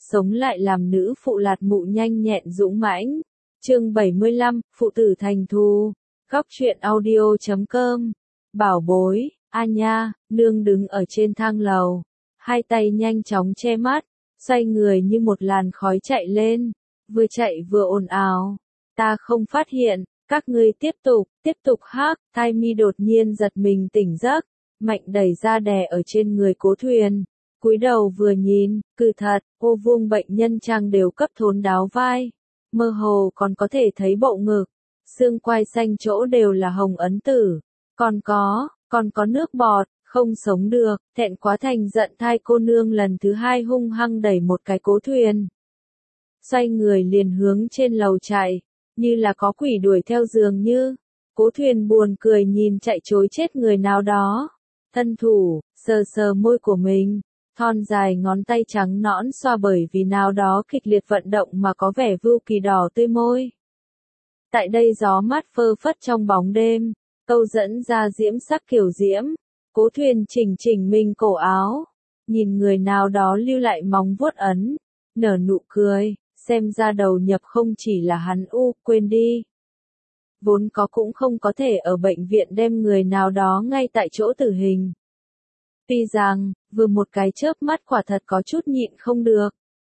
sống lại làm nữ phụ lạt mụ nhanh nhẹn dũng mãnh. Chương 75, phụ tử thành thù. Góc truyện audio.com. Bảo bối, a nha, nương đứng ở trên thang lầu, hai tay nhanh chóng che mắt, xoay người như một làn khói chạy lên, vừa chạy vừa ồn ào. Ta không phát hiện, các ngươi tiếp tục hát. Thai mi đột nhiên giật mình tỉnh giấc, mạnh đẩy ra đè ở trên người Cố Thuyền. Cúi đầu vừa nhìn, cừ thật, ô vuông bệnh nhân trang đều cấp thốn đáo vai, mơ hồ còn có thể thấy bộ ngực, xương quai xanh chỗ đều là hồng ấn tử, còn có nước bọt, không sống được, thẹn quá thành giận thai cô nương lần thứ hai hung hăng đẩy một cái Cố Thuyền. Xoay người liền hướng trên lầu chạy, như là có quỷ đuổi theo dường như. Cố Thuyền buồn cười nhìn chạy trối chết người nào đó, thân thủ, sờ môi của mình. Thon dài ngón tay trắng nõn xoa bởi vì nào đó kịch liệt vận động mà có vẻ vưu kỳ đỏ tươi môi. Tại đây gió mát phơ phất trong bóng đêm, câu dẫn ra diễm sắc kiểu diễm. Cố Thuyền chỉnh mình cổ áo, nhìn người nào đó lưu lại móng vuốt ấn, nở nụ cười, xem ra đầu nhập không chỉ là hắn quên đi. Vốn có cũng không có thể ở bệnh viện đem người nào đó ngay tại chỗ tử hình. Tuy rằng, vừa một cái chớp mắt quả thật có chút nhịn không được.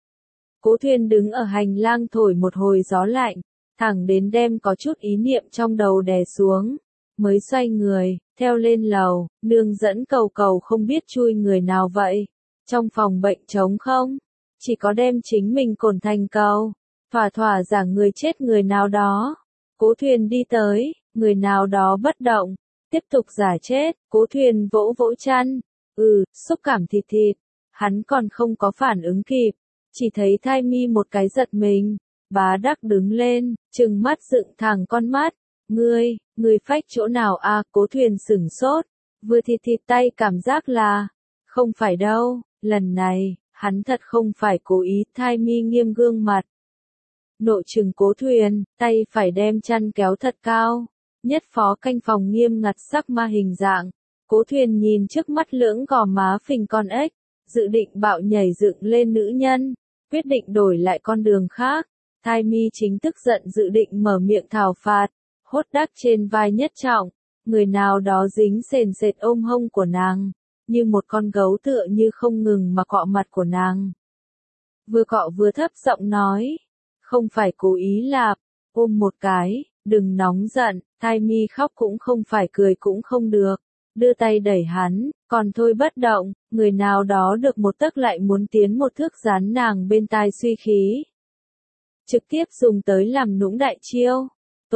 Cố Thuyền đứng ở hành lang thổi một hồi gió lạnh, thẳng đến đem có chút ý niệm trong đầu đè xuống, mới xoay người, theo lên lầu, nương dẫn cầu không biết chui người nào vậy. Trong phòng bệnh trống không, chỉ có đem chính mình cồn thành cầu, thỏa giả người chết người nào đó. Cố Thuyền đi tới, người nào đó bất động, tiếp tục giả chết. Cố Thuyền vỗ chăn, xúc cảm thịt, hắn còn không có phản ứng kịp, chỉ thấy thai mi một cái giật mình, bá đắc đứng lên, trừng mắt dựng thẳng con mắt, ngươi phách chỗ nào a? Cố Thuyền sửng sốt, vừa thịt tay cảm giác là, không phải đâu, lần này, hắn thật không phải cố ý. Thai mi nghiêm gương mặt, nội trừng Cố Thuyền, tay phải đem chăn kéo thật cao, nhất phó canh phòng nghiêm ngặt sắc ma hình dạng. Cố Thuyền nhìn trước mắt lưỡng gò má phình con ếch, dự định bạo nhảy dựng lên nữ nhân, quyết định đổi lại con đường khác. Thai mi chính tức giận dự định mở miệng thảo phạt, hốt đắc trên vai nhất trọng, người nào đó dính sền sệt ôm hông của nàng, như một con gấu tựa như không ngừng mà cọ mặt của nàng. Vừa cọ vừa thấp giọng nói, không phải cố ý lạp, ôm một cái, đừng nóng giận. Thai mi khóc cũng không phải cười cũng không được, đưa tay đẩy hắn, còn thôi bất động. Người nào đó được một tấc lại muốn tiến một thước dán nàng bên tai suy khí. Trực tiếp dùng tới làm nũng đại chiêu.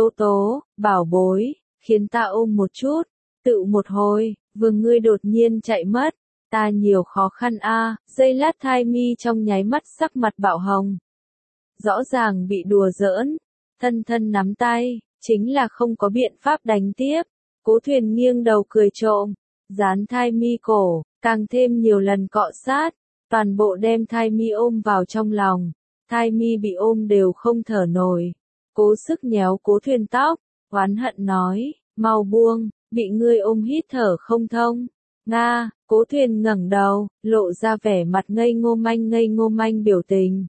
Tố, bảo bối, khiến ta ôm một chút, tự một hồi, vừa ngươi đột nhiên chạy mất, ta nhiều khó khăn a. Giây lát thai mi trong nháy mắt sắc mặt bạo hồng. Rõ ràng bị đùa giỡn, thân nắm tay, chính là không có biện pháp đánh tiếp. Cố Thuyền nghiêng đầu cười trộm, dán thai mi cổ, càng thêm nhiều lần cọ sát, toàn bộ đem thai mi ôm vào trong lòng. Thai mi bị ôm đều không thở nổi, cố sức nhéo Cố Thuyền tóc, oán hận nói, mau buông, bị ngươi ôm hít thở không thông. Nga. Cố Thuyền ngẩng đầu, lộ ra vẻ mặt ngây ngô manh biểu tình.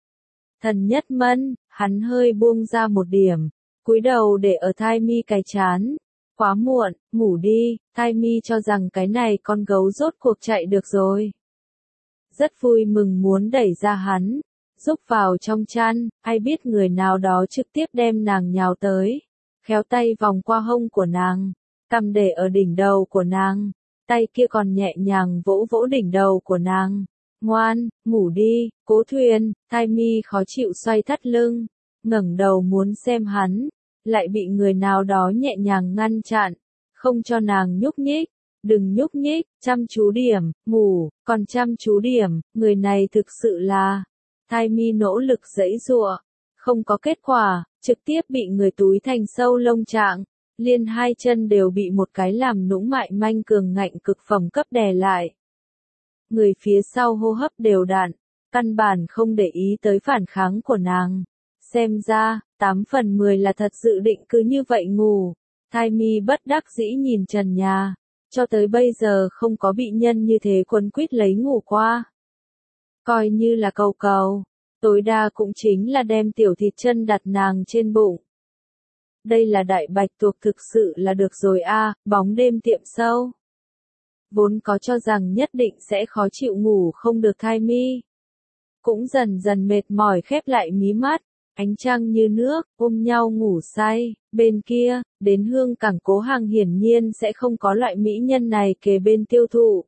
Thần nhất mân, hắn hơi buông ra một điểm, cúi đầu để ở thai mi cái chán. Quá muộn, ngủ đi. Thai mi cho rằng cái này con gấu rốt cuộc chạy được rồi. Rất vui mừng muốn đẩy ra hắn, rúc vào trong chăn, ai biết người nào đó trực tiếp đem nàng nhào tới, khéo tay vòng qua hông của nàng, cằm để ở đỉnh đầu của nàng, tay kia còn nhẹ nhàng vỗ đỉnh đầu của nàng. Ngoan, ngủ đi. Cố Thuyền. Thai mi khó chịu xoay thắt lưng, ngẩng đầu muốn xem hắn, lại bị người nào đó nhẹ nhàng ngăn chặn, không cho nàng nhúc nhích. Đừng nhúc nhích, chăm chú điểm, ngủ, còn chăm chú điểm. Người này thực sự là. Thai mi nỗ lực giãy giụa, không có kết quả, trực tiếp bị người túi thành sâu lông trạng, liên hai chân đều bị một cái làm nũng mại manh cường ngạnh cực phẩm cấp đè lại. Người phía sau hô hấp đều đặn, căn bản không để ý tới phản kháng của nàng. Xem ra, 8 phần 10 là thật dự định cứ như vậy ngủ. Thai mi bất đắc dĩ nhìn trần nhà, cho tới bây giờ không có bị nhân như thế quấn quýt lấy ngủ qua. Coi như là cầu, tối đa cũng chính là đem tiểu thịt chân đặt nàng trên bụng. Đây là đại bạch tuộc thực sự là được rồi a, bóng đêm tiệm sâu. Vốn có cho rằng nhất định sẽ khó chịu ngủ không được thai mi. Cũng dần dần mệt mỏi khép lại mí mắt, ánh trăng như nước, ôm nhau ngủ say. Bên kia, đến Hương Cảng Cố Hàng hiển nhiên sẽ không có loại mỹ nhân này kề bên tiêu thụ.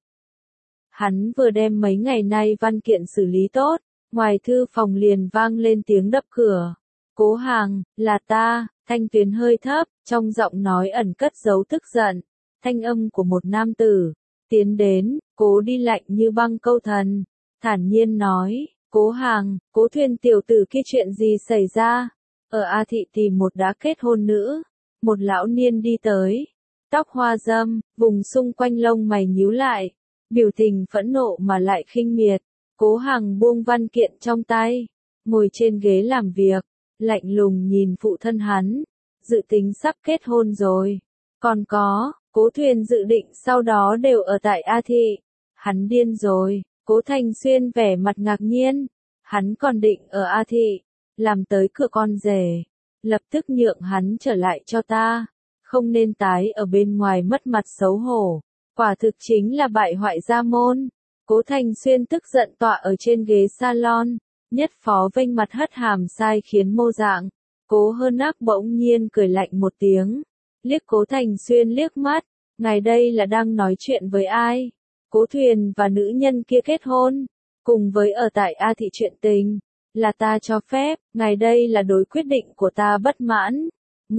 Hắn vừa đem mấy ngày nay văn kiện xử lý tốt, ngoài thư phòng liền vang lên tiếng đập cửa. Cố Hàng, là ta, thanh tuyến hơi thấp, trong giọng nói ẩn cất giấu tức giận. Thanh âm của một nam tử, tiến đến, Cố đi lạnh như băng câu thần, thản nhiên nói, Cố Hàng, Cố Thuyền tiểu tử kia chuyện gì xảy ra? Ở A Thị tìm một đã kết hôn nữ, một lão niên đi tới, tóc hoa dâm, vùng xung quanh lông mày nhíu lại, biểu tình phẫn nộ mà lại khinh miệt. Cố Hàng buông văn kiện trong tay, ngồi trên ghế làm việc, lạnh lùng nhìn phụ thân hắn, dự tính sắp kết hôn rồi. Còn có, Cố Thuyền dự định sau đó đều ở tại A Thị. Hắn điên rồi, Cố Thành Xuyên vẻ mặt ngạc nhiên, hắn còn định ở A Thị, làm tới cửa con rể, lập tức nhượng hắn trở lại cho ta, không nên tái ở bên ngoài mất mặt xấu hổ, quả thực chính là bại hoại gia môn. Cố Thành Xuyên tức giận tọa ở trên ghế salon, nhất phó vênh mặt hất hàm sai khiến mô dạng. Cố Hơn Ác bỗng nhiên cười lạnh một tiếng, liếc Cố Thành Xuyên liếc mắt, ngài đây là đang nói chuyện với ai? Cố Thuyền và nữ nhân kia kết hôn, cùng với ở tại A Thị chuyện tình, là ta cho phép, ngài đây là đối quyết định của ta bất mãn.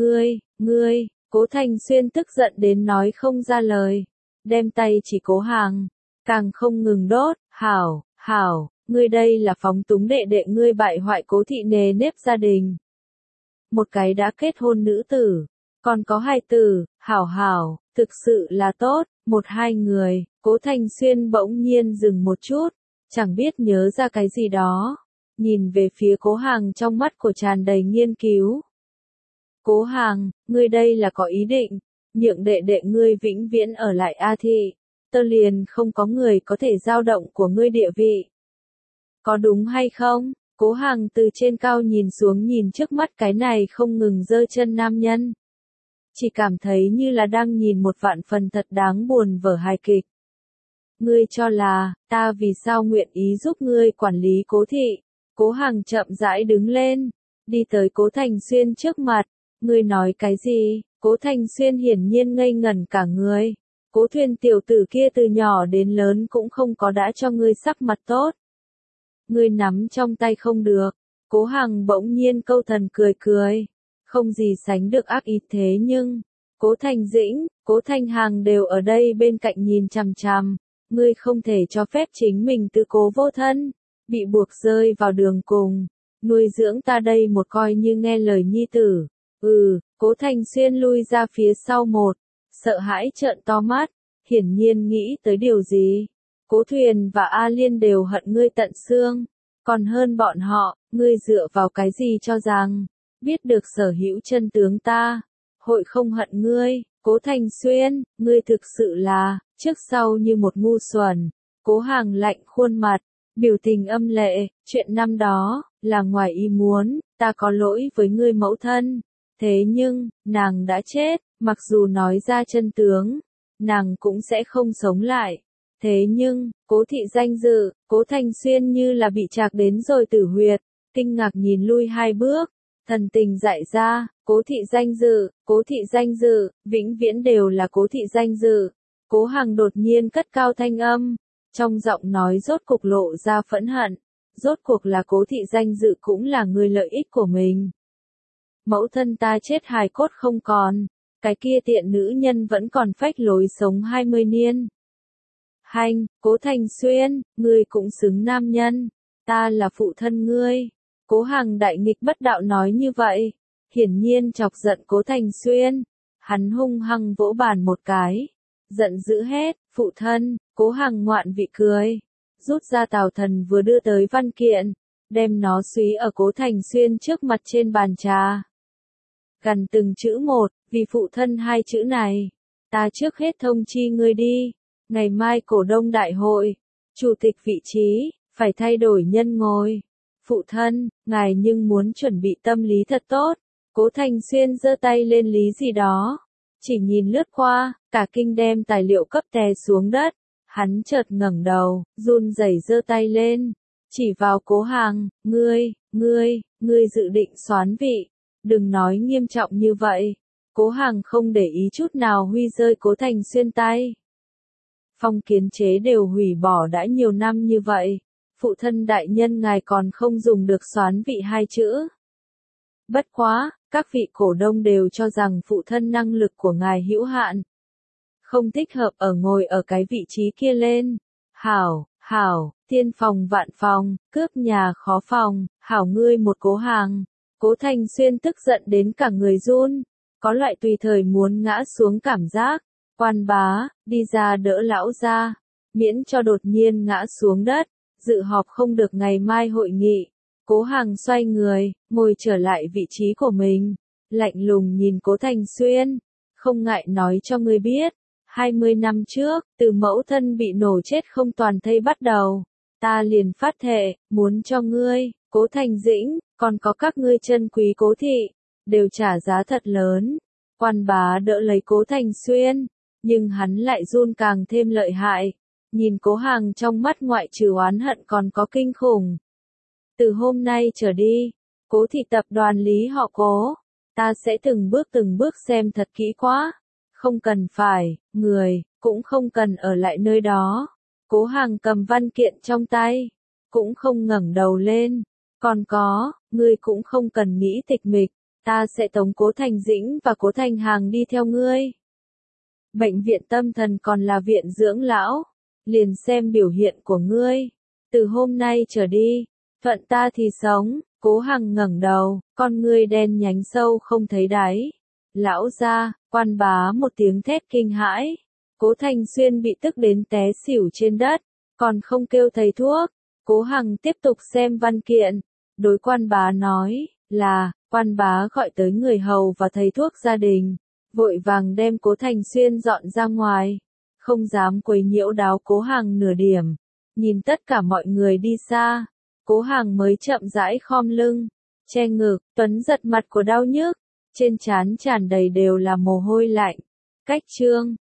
Ngươi, Cố Thành Xuyên tức giận đến nói không ra lời, đem tay chỉ Cố Hàng, càng không ngừng đốt, hảo, ngươi đây là phóng túng đệ đệ ngươi bại hoại Cố Thị nề nếp gia đình. Một cái đã kết hôn nữ tử, còn có hai tử, hảo, thực sự là tốt, một hai người. Cố Thành Xuyên bỗng nhiên dừng một chút, chẳng biết nhớ ra cái gì đó, nhìn về phía Cố Hàng trong mắt của tràn đầy nghiên cứu. Cố Hàng, ngươi đây là có ý định, nhượng đệ đệ ngươi vĩnh viễn ở lại A Thị, tơ liền không có người có thể dao động của ngươi địa vị. Có đúng hay không? Cố Hàng từ trên cao nhìn xuống nhìn trước mắt cái này không ngừng giơ chân nam nhân. Chỉ cảm thấy như là đang nhìn một vạn phần thật đáng buồn vở hài kịch. Ngươi cho là, ta vì sao nguyện ý giúp ngươi quản lý Cố Thị? Cố Hàng chậm rãi đứng lên, đi tới Cố Thành Xuyên trước mặt. Ngươi nói cái gì? Cố Thành Xuyên hiển nhiên ngây ngẩn cả người. Cố Thuyền tiểu tử kia từ nhỏ đến lớn cũng không có đã cho ngươi sắc mặt tốt. Ngươi nắm trong tay không được. Cố Hàng bỗng nhiên câu thần cười. Không gì sánh được ác ý thế nhưng, Cố Thành Dĩnh, Cố Thành Hàng đều ở đây bên cạnh nhìn chằm chằm. Ngươi không thể cho phép chính mình tự cố vô thân, bị buộc rơi vào đường cùng, nuôi dưỡng ta đây một coi như nghe lời nhi tử. Cố Thành Xuyên lui ra phía sau một, sợ hãi trợn to mắt, hiển nhiên nghĩ tới điều gì. Cố Thuyền và A Liên đều hận ngươi tận xương, còn hơn bọn họ, ngươi dựa vào cái gì cho rằng, biết được sở hữu chân tướng ta, hội không hận ngươi. Cố Thành Xuyên, ngươi thực sự là, trước sau như một ngu xuẩn. Cố Hàng lạnh khuôn mặt, biểu tình âm lệ, chuyện năm đó, là ngoài ý muốn, ta có lỗi với ngươi mẫu thân. Thế nhưng, nàng đã chết, mặc dù nói ra chân tướng, nàng cũng sẽ không sống lại. Thế nhưng, Cố Thị danh dự, Cố Thành Xuyên như là bị chạc đến rồi tử huyệt, kinh ngạc nhìn lui hai bước, thần tình dại ra, Cố Thị danh dự, vĩnh viễn đều là Cố Thị danh dự. Cố Hàng đột nhiên cất cao thanh âm, trong giọng nói rốt cục lộ ra phẫn hận, rốt cuộc là Cố Thị danh dự cũng là người lợi ích của mình. Mẫu thân ta chết hài cốt không còn, cái kia tiện nữ nhân vẫn còn phách lối sống 20 niên. Hành, Cố Thành Xuyên, ngươi cũng xứng nam nhân, ta là phụ thân ngươi. Cố Hàng đại nghịch bất đạo nói như vậy, hiển nhiên chọc giận Cố Thành Xuyên, hắn hung hăng vỗ bàn một cái, giận dữ hét, phụ thân. Cố Hàng ngoạn vị cười, rút ra Tào Thần vừa đưa tới văn kiện, đem nó xúy ở Cố Thành Xuyên trước mặt trên bàn trà. Gần từng chữ một, vì phụ thân hai chữ này, ta trước hết thông chi ngươi đi, ngày mai cổ đông đại hội, chủ tịch vị trí, phải thay đổi nhân ngồi. Phụ thân, ngài nhưng muốn chuẩn bị tâm lý thật tốt. Cố Thành Xuyên giơ tay lên lý gì đó. Chỉ nhìn lướt qua, cả kinh đem tài liệu cấp té xuống đất. Hắn chợt ngẩng đầu, run rẩy giơ tay lên. Chỉ vào Cố Hằng, ngươi dự định soán vị. Đừng nói nghiêm trọng như vậy. Cố Hằng không để ý chút nào huy rơi Cố Thành Xuyên tay. Phong kiến chế đều hủy bỏ đã nhiều năm như vậy. Phụ thân đại nhân ngài còn không dùng được soán vị hai chữ. Bất quá, các vị cổ đông đều cho rằng phụ thân năng lực của ngài hữu hạn. Không thích hợp ngồi ở cái vị trí kia lên. Hảo, tiên phòng vạn phòng, cướp nhà khó phòng, hảo ngươi một Cố Hằng. Cố Thành Xuyên tức giận đến cả người run, có loại tùy thời muốn ngã xuống cảm giác. Quan bá, đi ra đỡ lão ra, miễn cho đột nhiên ngã xuống đất, dự họp không được ngày mai hội nghị. Cố Hằng xoay người, ngồi trở lại vị trí của mình, lạnh lùng nhìn Cố Thành Xuyên, không ngại nói cho ngươi biết, 20 năm trước, từ mẫu thân bị nổ chết không toàn thây bắt đầu, ta liền phát thệ, muốn cho ngươi, Cố Thành Dĩnh, còn có các ngươi chân quý Cố thị, đều trả giá thật lớn. Quan bá đỡ lấy Cố Thành Xuyên, nhưng hắn lại run càng thêm lợi hại, nhìn Cố Hằng trong mắt ngoại trừ oán hận còn có kinh khủng. Từ hôm nay trở đi, Cố thị tập đoàn lý họ Cố, ta sẽ từng bước xem thật kỹ quá, không cần phải, người, cũng không cần ở lại nơi đó. Cố Hằng cầm văn kiện trong tay, cũng không ngẩng đầu lên, còn có, ngươi cũng không cần nghĩ tịch mịch, ta sẽ tống Cố Thành Dĩnh và Cố Thành Hằng đi theo ngươi. Bệnh viện tâm thần còn là viện dưỡng lão, liền xem biểu hiện của ngươi. Từ hôm nay trở đi, thuận ta thì sống. Cố Hằng ngẩng đầu, con ngươi đen nhánh sâu không thấy đáy. Lão gia, quan bá một tiếng thét kinh hãi. Cố Thành Xuyên bị tức đến té xỉu trên đất, còn không kêu thầy thuốc. Cố Hằng tiếp tục xem văn kiện, đối quan bá nói, là, quan bá gọi tới người hầu và thầy thuốc gia đình, vội vàng đem Cố Thành Xuyên dọn ra ngoài, không dám quấy nhiễu đáo Cố Hằng nửa điểm. Nhìn tất cả mọi người đi xa, Cố Hằng mới chậm rãi khom lưng, che ngực, Tuấn giật mặt của đau nhức, trên trán tràn đầy đều là mồ hôi lạnh. Cách chương